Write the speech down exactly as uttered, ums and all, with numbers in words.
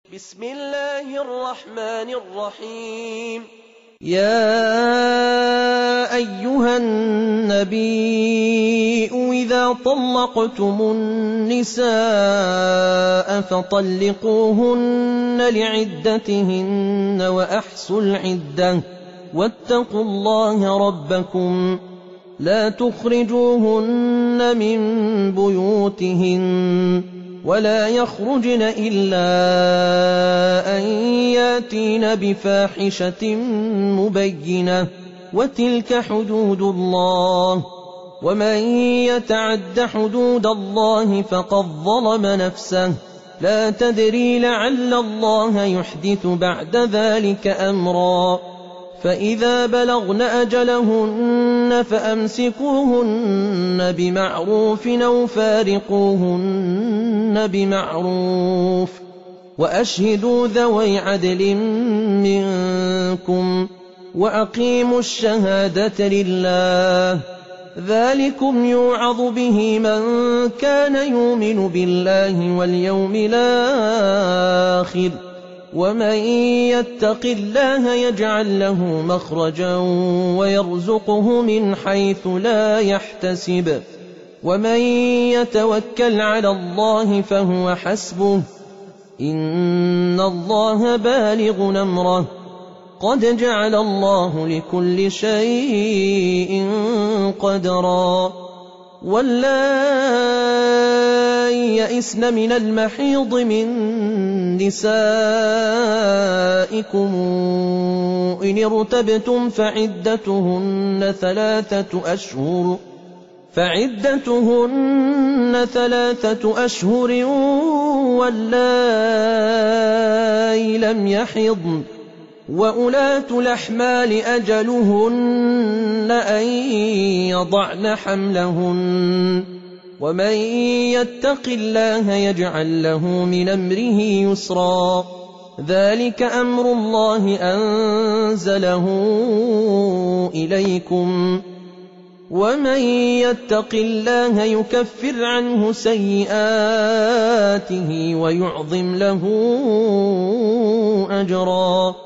بسم الله الرحمن الرحيم. يا أيها النبي إذا طلقتم النساء فطلقوهن لعدتهن وأحصوا العدة واتقوا الله ربكم لا تخرجوهن من بيوتهن ولا يخرجن إلا أن ياتين بفاحشة مبينة وتلك حدود الله ومن يتعد حدود الله فقد ظلم نفسه لا تدري لعل الله يحدث بعد ذلك أمرا فإذا بلغن أجلهن فأمسكوهن بمعروف أو فارقوهن بمعروف وأشهدوا ذوي عدل منكم وأقيموا الشهادة لله ذلكم يوعظ به من كان يؤمن بالله واليوم الآخر ومن يتق الله يجعل له مخرجا ويرزقه من حيث لا يحتسب ومن يتوكل على الله فهو حسبه إن الله بالغ أمره قد جعل الله لكل شيء قدرا واللائي يئسن من المحيض من نسائكم إن ارتبتم فعدتهن ثلاثة أشهر فعدتهن ثلاثة أشهر واللائي لم يحضن وأولاة الأحمال أجلهن أن يضعن حملهن ومن يتق الله يجعل له من أمره يسرا ذلك أمر الله أنزله إليكم ومن يتق الله يكفر عنه سيئاته ويعظم له أجرا